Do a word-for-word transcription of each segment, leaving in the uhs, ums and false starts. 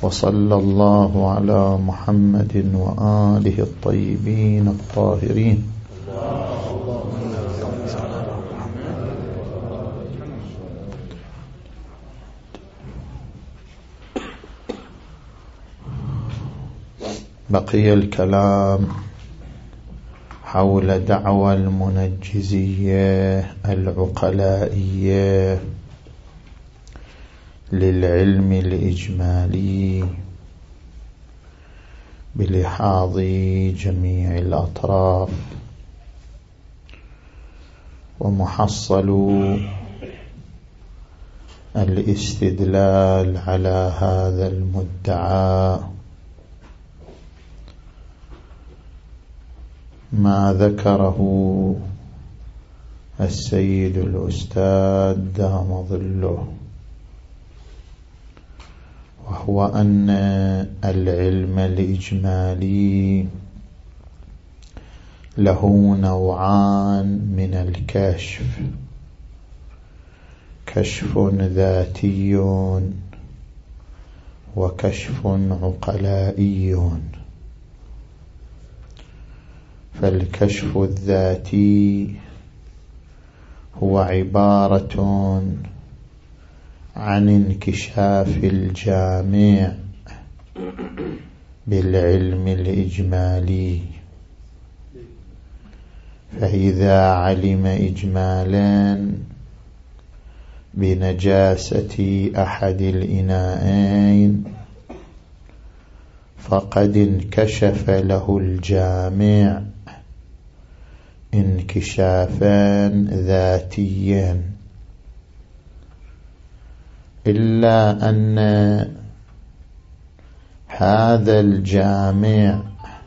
وصلى الله على محمد وآله الطيبين الطاهرين. بقي الكلام حول دعوى المنجزية العقلائية للعلم الإجمالي بلحاظ جميع الأطراف، ومحصل الاستدلال على هذا المدعى ما ذكره السيد الأستاذ دام ظله، وهو أن العلم الإجمالي له نوعان من الكشف: كشف ذاتي وكشف عقلائي. فالكشف الذاتي هو عبارة عن انكشاف الجامع بالعلم الإجمالي، فإذا علم إجمالا بنجاسة أحد الإناءين فقد انكشف له الجامع انكشافا ذاتيا، إلا أن هذا الجامع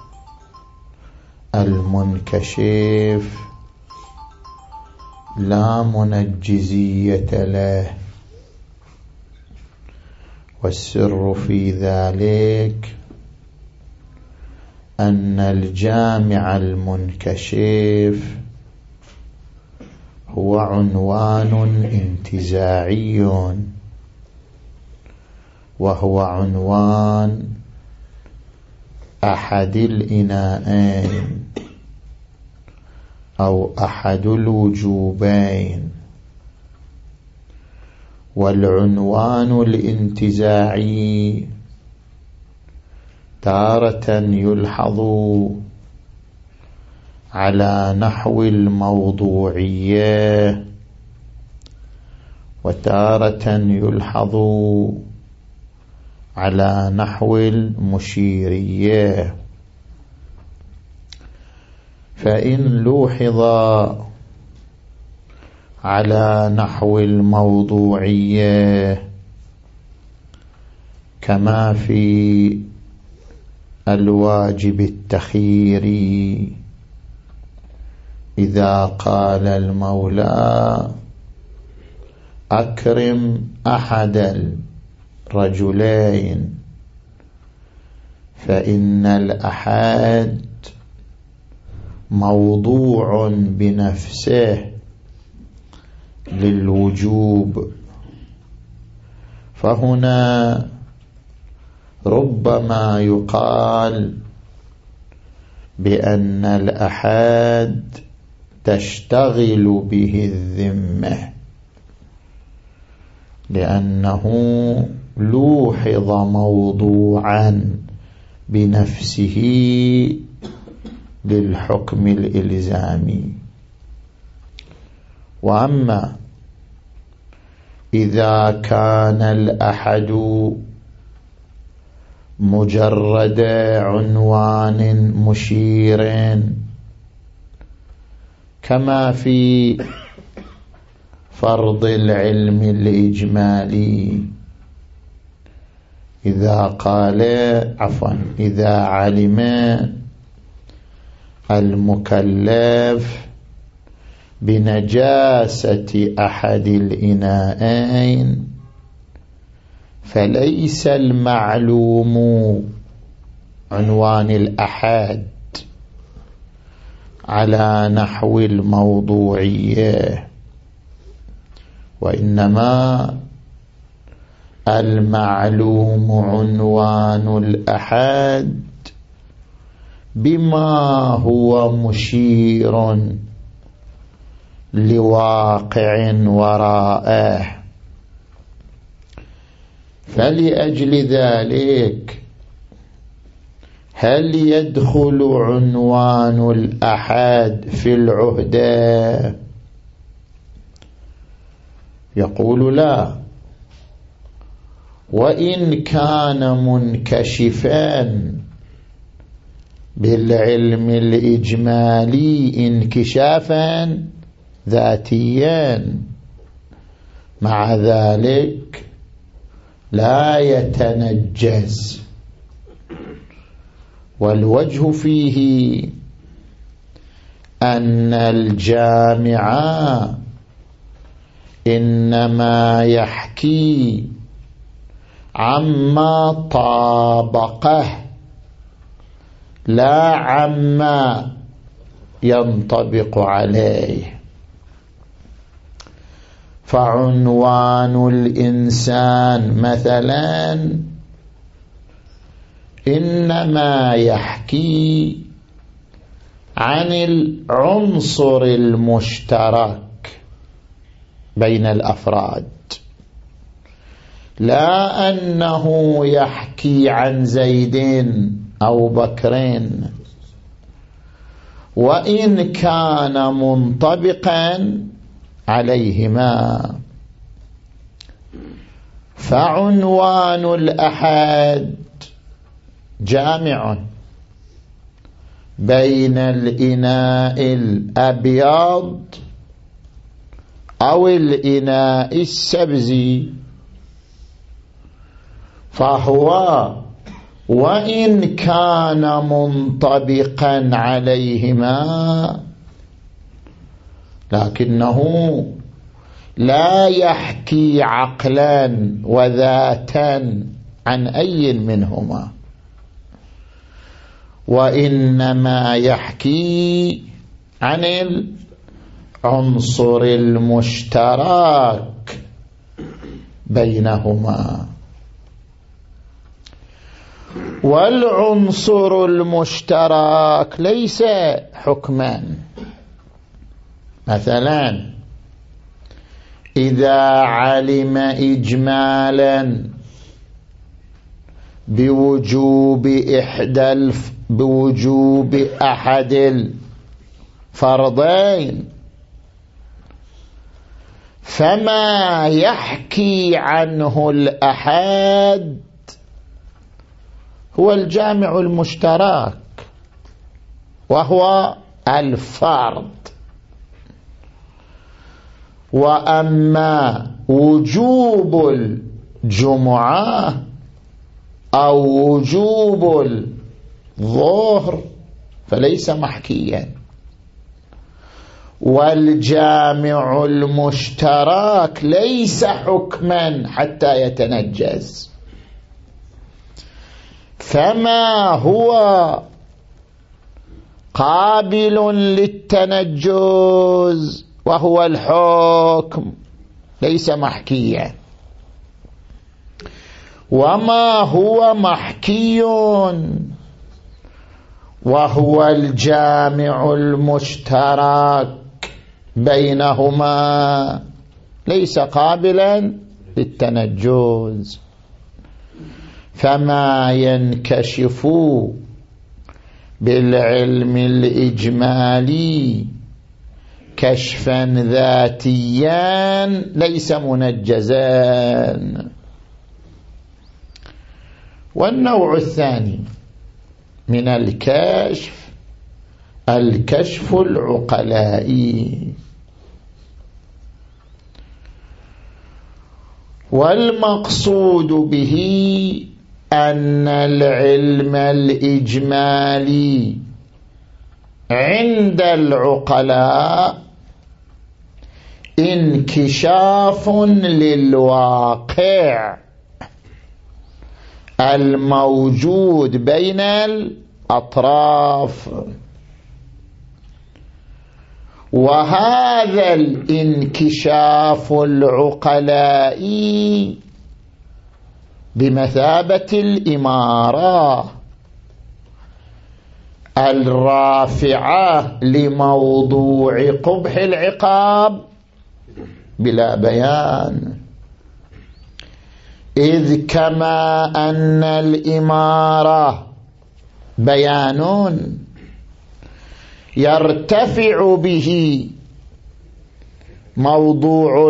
المنكشف لا منجزية له، والسر في ذلك أن الجامع المنكشف هو عنوان انتزاعي، وهو عنوان أحد الإناءين أو أحد الوجوبين. والعنوان الانتزاعي تارة يلحظ على نحو الموضوعية، وتارة يلحظ على نحو المشيرية. فإن لوحظ على نحو الموضوعية كما في الواجب التخييري، إذا قال المولى أكرم أحد الرجلين، فإن الأحد موضوع بنفسه للوجوب، فهنا ربما يقال بأن الأحد تشتغل به الذمة، لأنه لوحظ موضوعا بنفسه للحكم الإلزامي. وأما إذا كان الأحد مجرد عنوان مشير كما في فرض العلم الإجمالي، إذا قال عفوا إذا علم المكلف بنجاسة أحد الإناءين فليس المعلوم عنوان الأحد على نحو الموضوعية، وإنما المعلوم عنوان الأحد بما هو مشير لواقع وراءه. فلأجل ذلك هل يدخل عنوان الأحد في العهدة؟ يقول لا، وإن كان منكشفا بالعلم الإجمالي انكشافا ذاتيا، مع ذلك لا يتنجز. والوجه فيه أن الجامع إنما يحكي عما طابقه لا عما ينطبق عليه. فعنوان الإنسان مثلا إنما يحكي عن العنصر المشترك بين الأفراد، لا أنه يحكي عن زيد أو بكر، وإن كان منطبقا عليهما. فعنوان الأحد جامع بين الإناء الأبيض أو الإناء السبزي، فهو وإن كان منطبقا عليهما لكنه لا يحكي عقلا وذاتا عن أي منهما، وإنما يحكي عن العنصر المشترك بينهما. والعنصر المشترك ليس حكما. مثلا إذا علم إجمالا بوجوب إحدى الف بوجوب أحد الفرضين، فما يحكي عنه الأحد هو الجامع المشترك وهو الفرض. وأما وجوب الجمعة أو وجوب الظهر فليس محكيا. والجامع المشترك ليس حكما حتى يتنجز. فما هو قابل للتنجز وهو الحكم ليس محكيا، وما هو محكي وهو الجامع المشترك بينهما ليس قابلا للتنجز. فما ينكشف بالعلم الإجمالي كشفا ذاتيا ليس منجزا. والنوع الثاني من الكشف الكشف العقلائي. والمقصود به أن العلم الإجمالي عند العقلاء انكشاف للواقع الموجود بين الأطراف، وهذا الانكشاف العقلائي بمثابة الإمارة الرافعة لموضوع قبح العقاب بلا بيان، إذ كما أن الإمارة بيان يرتفع به موضوع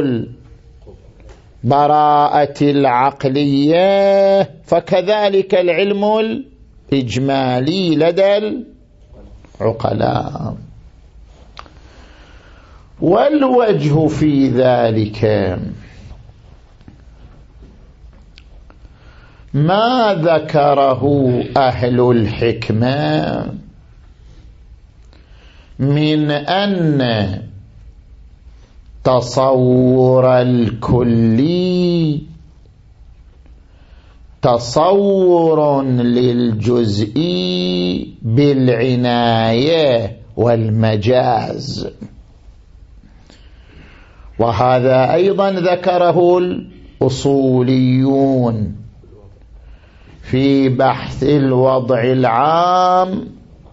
البراءة العقلية، فكذلك العلم الإجمالي لدى العقلاء. والوجه في ذلك ما ذكره أهل الحكمة من أن تصور الكلي تصور للجزئي بالعناية والمجاز، وهذا أيضا ذكره الأصوليون في بحث الوضع العام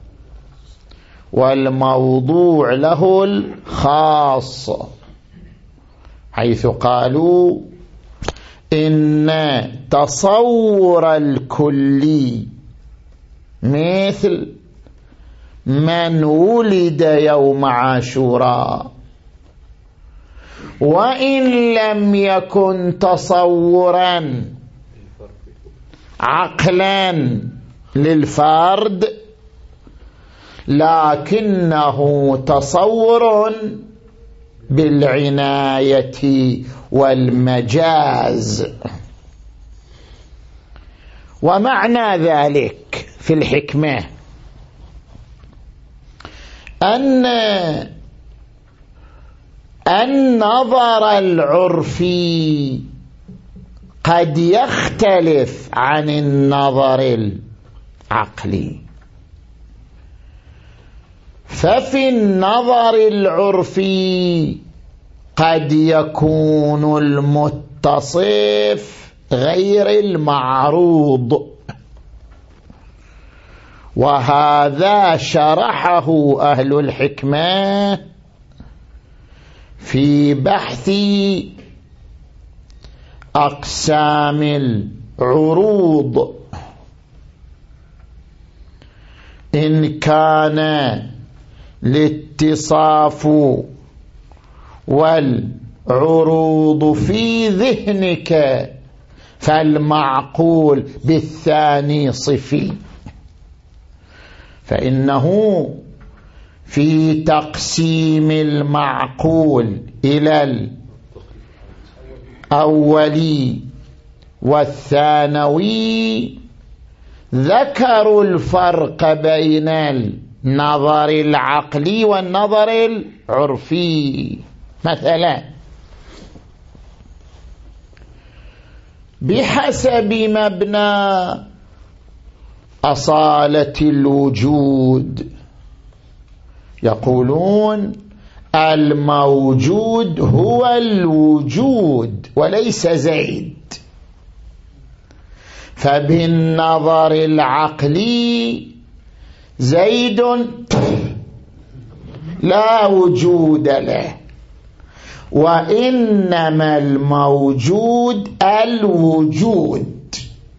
والموضوع له الخاص، حيث قالوا إن تصور الكلي مثل من ولد يوم عاشوراء وإن لم يكن تصورا عقلا للفرد لكنه تصور بالعناية والمجاز. ومعنى ذلك في الحكمة أن النظر العرفي قد يختلف عن النظر العقلي، ففي النظر العرفي قد يكون المتصف غير المعروض، وهذا شرحه أهل الحكمة في بحث أقسام العروض. إن كان الاتصاف والعروض في ذهنك فالمعقول بالثاني صفي، فإنه في تقسيم المعقول إلى الأولي والثانوي ذكروا الفرق بين النظر العقلي والنظر العرفي. مثلا بحسب مبنى أصالة الوجود يقولون الموجود هو الوجود وليس زيد، فبالنظر العقلي زيد لا وجود له، وإنما الموجود الوجود،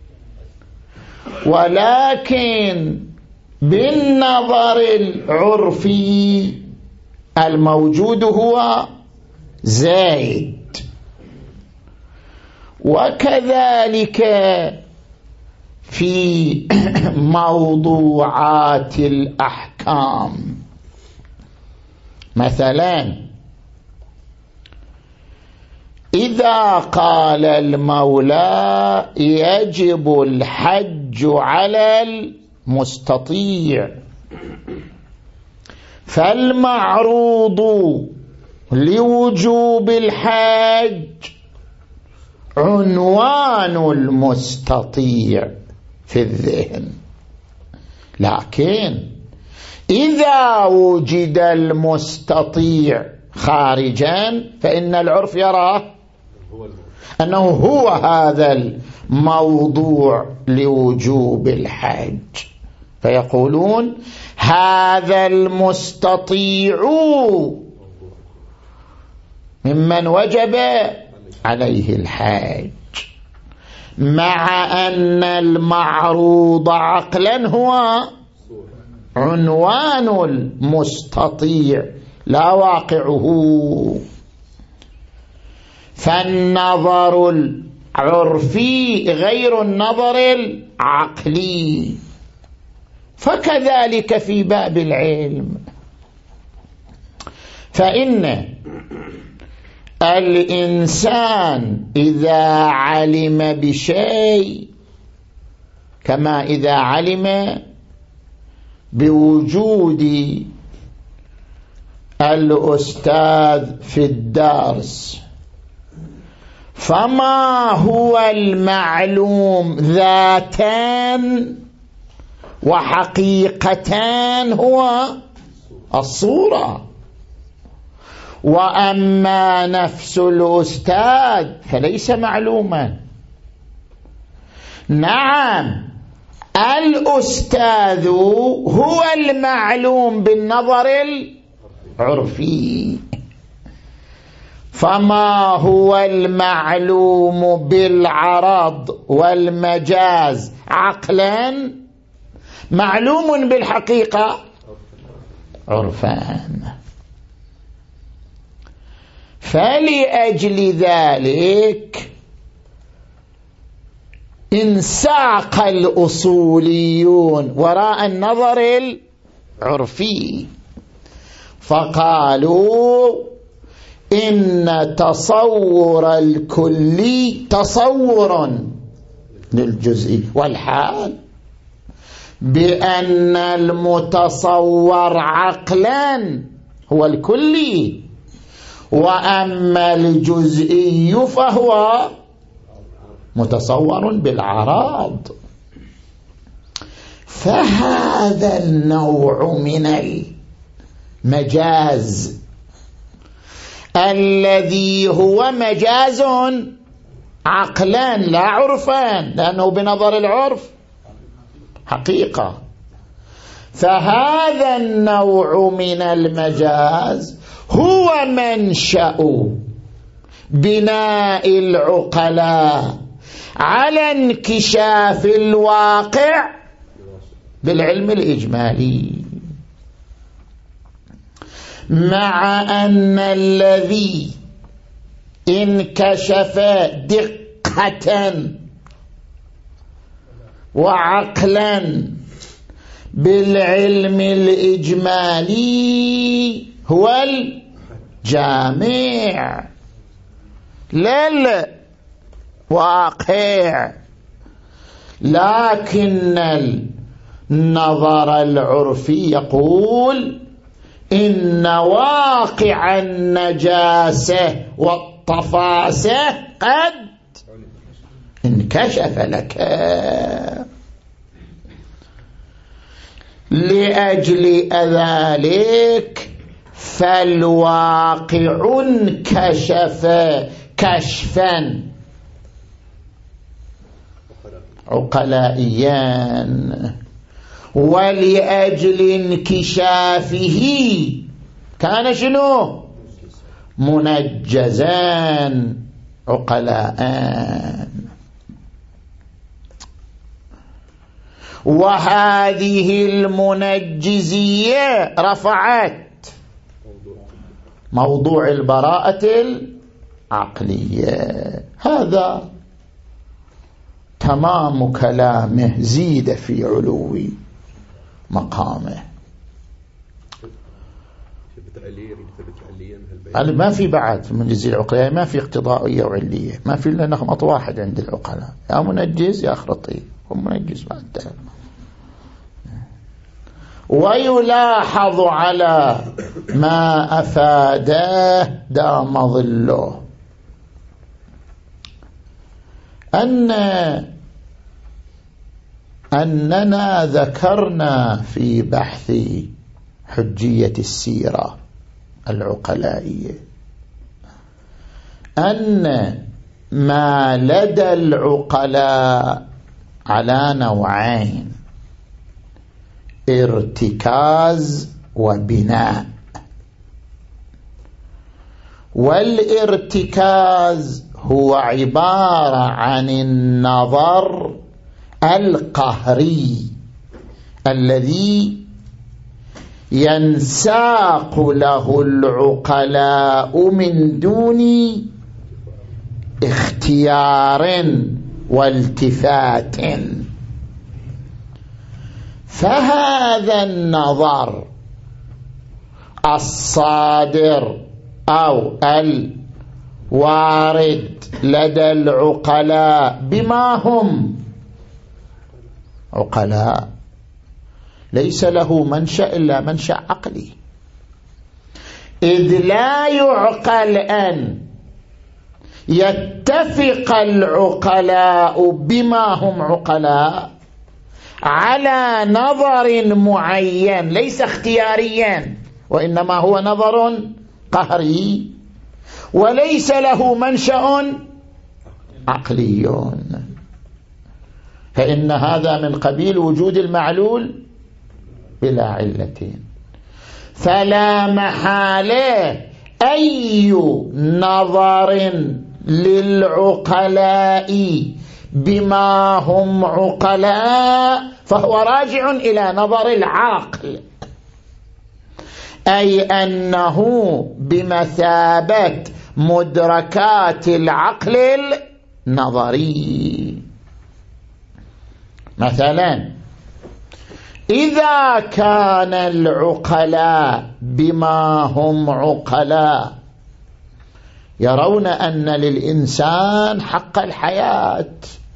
ولكن بالنظر العرفي الموجود هو زيد. وكذلك في موضوعات الأحكام، مثلا إذا قال المولى يجب الحج على المستطيع، فالمعروض لوجوب الحج عنوان المستطيع في الذهن، لكن إذا وجد المستطيع خارجا فإن العرف يرى أنه هو هذا موضوع لوجوب الحج، فيقولون هذا المستطيع ممن وجب عليه الحج، مع أن المعروض عقلا هو عنوان المستطيع لا واقعه. فالنظر العرفي غير النظر العقلي. فكذلك في باب العلم، فإن الإنسان إذا علم بشيء، كما إذا علم بوجود الأستاذ في الدرس، فما هو المعلوم ذاتان وحقيقتان هو الصورة، وأما نفس الأستاذ فليس معلوما. نعم الأستاذ هو المعلوم بالنظر العرفي، فما هو المعلوم بالعرض والمجاز عقلا معلوم بالحقيقة عرفان. فلأجل ذلك انساق الأصوليون وراء النظر العرفي، فقالوا إن تصور الكلي تصور للجزئي، والحال بأن المتصور عقلا هو الكلي، وأما الجزئي فهو متصور بالعراض. فهذا النوع من المجاز الذي هو مجاز عقلا لا عرفا، لأنه بنظر العرف حقيقة، فهذا النوع من المجاز هو منشأ بناء العقلاء على انكشاف الواقع بالعلم الإجمالي، مع أن الذي انكشف دقة وعقلا بالعلم الإجمالي هو الجامع للواقع، لكن النظر العرفي يقول إن واقع النجاسة والطفاسة قد انكشف لك. لأجل ذلك فالواقع انكشف كشفا عقلائيا، ولأجل انكشافه كان شنو منجزان عقلاءان. وهذه المنجزية رفعت موضوع البراءة العقلية. هذا تمام كلامه، زيد في علو مقامه. ما في بعد في المنجزية العقلية، ما في اقتضائية وعلية، ما في إلا نمط واحد عند العقلاء، يا منجز يا خرطي، ومنجز بعد ده. ويلاحظ على ما أفاده دام ظله أن أننا ذكرنا في بحث حجية السيرة العقلائية أن ما لدى العقلاء على نوعين: ارتكاز وبناء. والارتكاز هو عبارة عن النظر القهري الذي ينساق له العقلاء من دون اختيار والتفات. فهذا النظر الصادر أو الوارد لدى العقلاء بما هم عقلاء ليس له منشأ إلا منشأ عقلي، إذ لا يعقل أن يتفق العقلاء بما هم عقلاء على نظر معين ليس اختياريا، وإنما هو نظر قهري وليس له منشأ عقلي، فإن هذا من قبيل وجود المعلول بلا علتين. فلا محالة أي نظر للعقلاء بما هم عقلاء فهو راجع إلى نظر العاقل، أي أنه بمثابة مدركات العقل النظري. مثلا إذا كان العقلاء بما هم عقلاء يرون أن للإنسان حق الحياة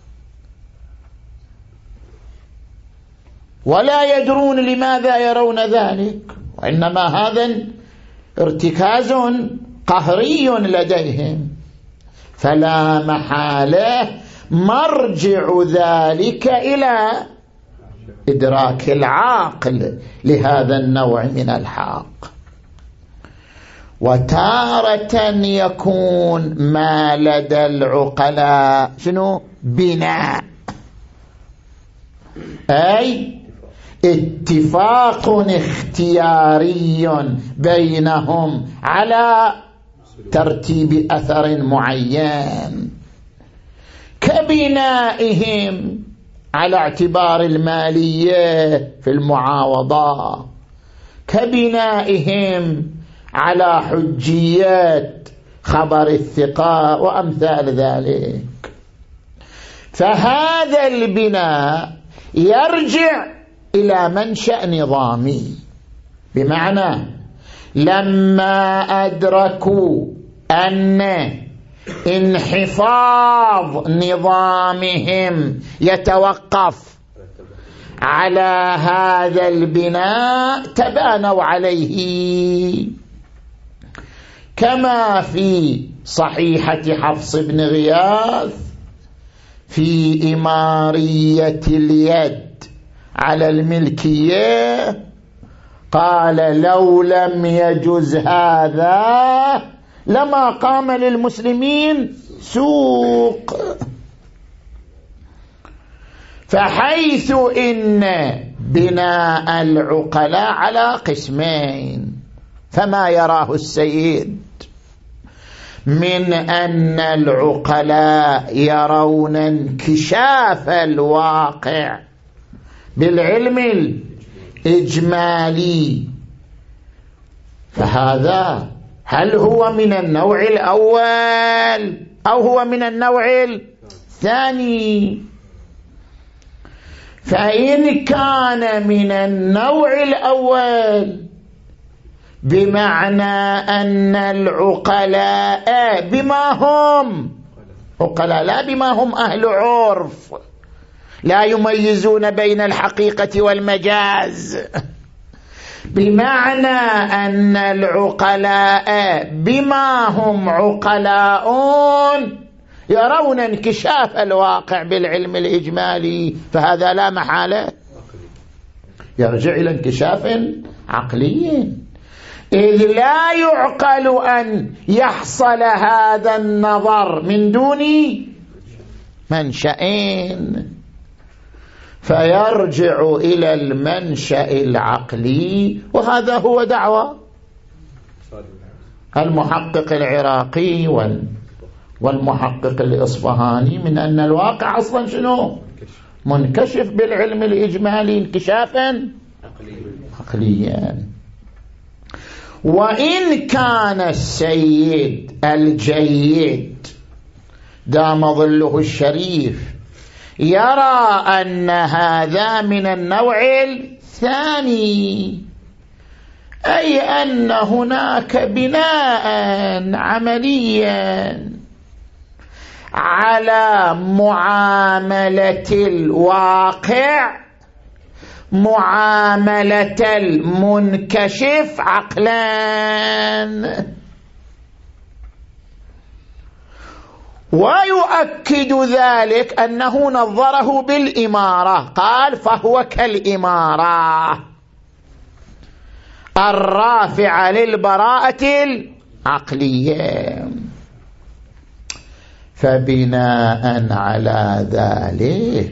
ولا يدرون لماذا يرون ذلك، وإنما هذا ارتكاز قهري لديهم، فلا محالة مرجع ذلك إلى إدراك العاقل لهذا النوع من الحق. وتارة يكون ما لدى العقلاء شنو؟ بناء، أي اتفاق اختياري بينهم على ترتيب أثر معين، كبنائهم على اعتبار المالية في المعاوضة، كبنائهم على حجية خبر الثقة وأمثال ذلك. فهذا البناء يرجع إلى منشأ نظامي، بمعنى لما أدركوا أن انحفاظ نظامهم يتوقف على هذا البناء تبانوا عليه، كما في صحيحة حفص بن غياث في إمارية اليد على الملكية، قال لو لم يجز هذا لما قام للمسلمين سوق. فحيث إن بناء العقلاء على قسمين، فما يراه السيد من أن العقلاء يرون انكشاف الواقع بالعلم الإجمالي، فهذا هل هو من النوع الأول أو هو من النوع الثاني؟ فإن كان من النوع الأول بمعنى أن العقلاء بما هم عقلاء لا بما هم أهل عرف، لا يميزون بين الحقيقة والمجاز، بمعنى أن العقلاء بما هم عقلاء يرون انكشاف الواقع بالعلم الإجمالي، فهذا لا محالة يرجع إلى انكشاف عقلي. إذ لا يعقل أن يحصل هذا النظر من دون منشأين، فيرجع إلى المنشأ العقلي. وهذا هو دعوة المحقق العراقي والمحقق الإصفهاني من أن الواقع أصلا شنو؟ منكشف بالعلم الإجمالي انكشافا عقليا. وإن كان السيد الجيد دام ظله الشريف يرى أن هذا من النوع الثاني، أي أن هناك بناء عمليا على معاملة الواقع معاملة المنكشف عقلا. ويؤكد ذلك أنه نظره بالإمارة، قال فهو كالإمارة الرافعة للبراءة العقلية. فبناء على ذلك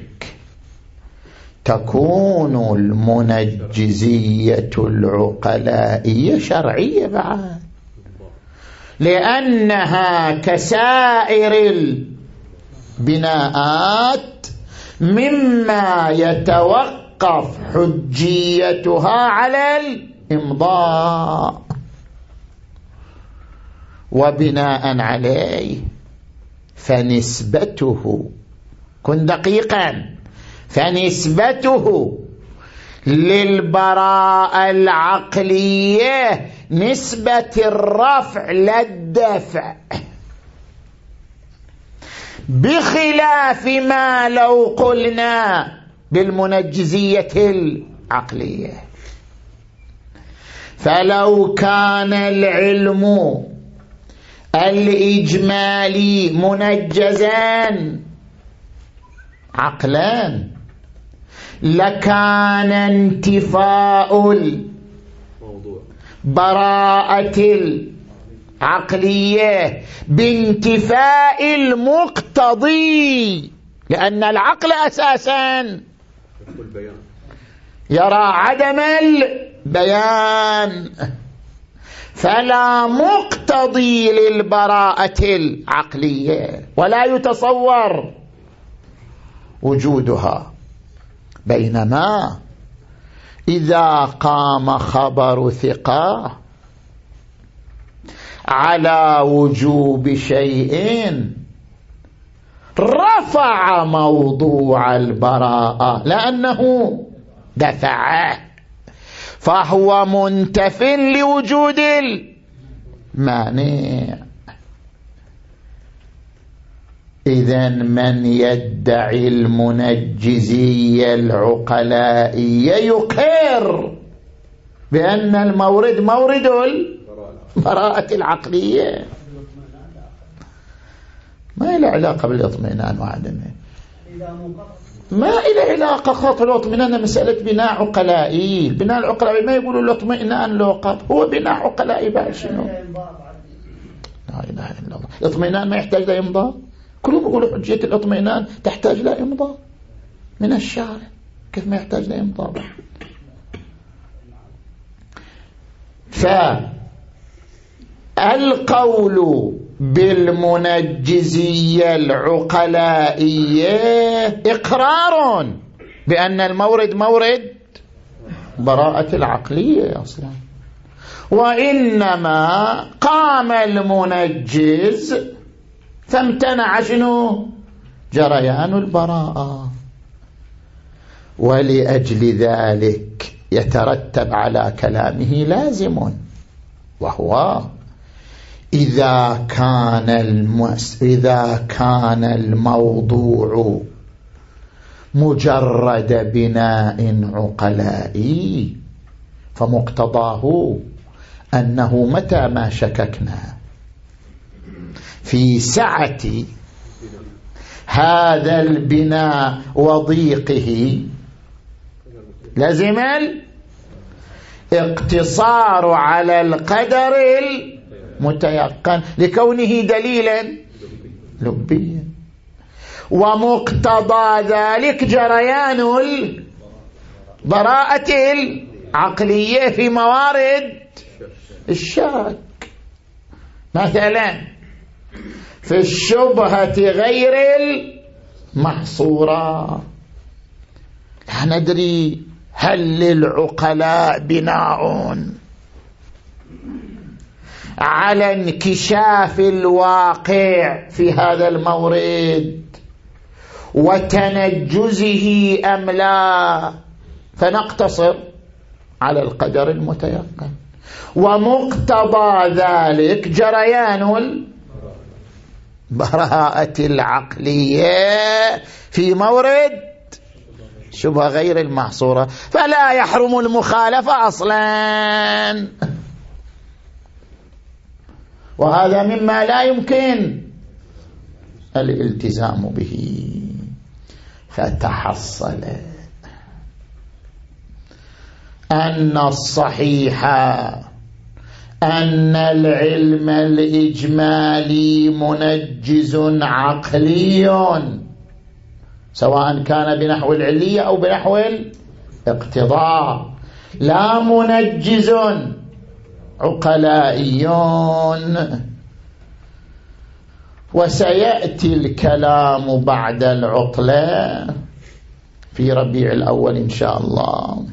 تكون المنجزية العقلائية شرعية بعد، لأنها كسائر البناءات مما يتوقف حجيتها على الإمضاء. وبناء عليه فنسبته، كن دقيقا، فنسبته للبراءة العقلية نسبة الرفع للدفع، بخلاف ما لو قلنا بالمنجزية العقلية. فلو كان العلم الإجمالي منجزا عقلا لكان انتفاء البراءة العقلية بانتفاء المقتضي، لأن العقل أساسا يرى عدم البيان، فلا مقتضي للبراءة العقلية ولا يتصور وجودها. بينما إذا قام خبر ثقة على وجوب شيء رفع موضوع البراءة لأنه دفعه، فهو منتف لوجود المانع. إذن من يدعي المنجزية العقلائية يقر بأن المورد مورد البراءة العقلية، ما إلى علاقة بالاطمئنان وعدمه، ما إلى علاقة خاطر الاطمئنان مسألة بناء عقلائي. البناء العقلائي ما يقولوا الاطمئنان لوقب، هو بناء عقلائي بقى شنو؟ لا إله إلا الله. الاطمئنان ما يحتاج لإمضاء، كلهم يقولوا حجية الاطمئنان تحتاج لإمضاء من الشارع، كيف ما يحتاج لإمضاء؟ فالقول بالمنجزية العقلائية إقرار بأن المورد مورد براءة العقلية أصلا، وإنما قام المنجز فامتنع شنو؟ جريان البراءة. ولأجل ذلك يترتب على كلامه لازم، وهو إذا كان المس إذا كان الموضوع مجرد بناء عقلائي فمقتضاه أنه متى ما شككنا في سعة هذا البناء وضيقه لازم اقتصار على القدر المتيقن لكونه دليلا لبيا، ومقتضى ذلك جريان البراءة العقلية في موارد الشك. مثلا في الشبهة غير المحصورة لا ندري هل للعقلاء بناء على انكشاف الواقع في هذا المورد وتنجزه أم لا، فنقتصر على القدر المتيقن، ومقتضى ذلك جريان البراءة العقلية في مورد شبهة غير المحصورة، فلا يحرم المخالفة أصلا. وهذا مما لا يمكن الالتزام به. فتحصل أن الصحيح أن العلم الإجمالي منجز عقلي، سواء كان بنحو العلية أو بنحو الاقتضاء، لا منجز عقلائي. وسيأتي الكلام بعد العطلة في ربيع الأول إن شاء الله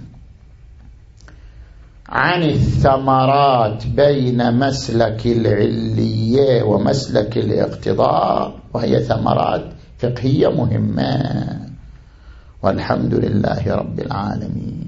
عن الثمرات بين مسلك العلية ومسلك الاقتضاء، وهي ثمرات فقهية مهمة. والحمد لله رب العالمين.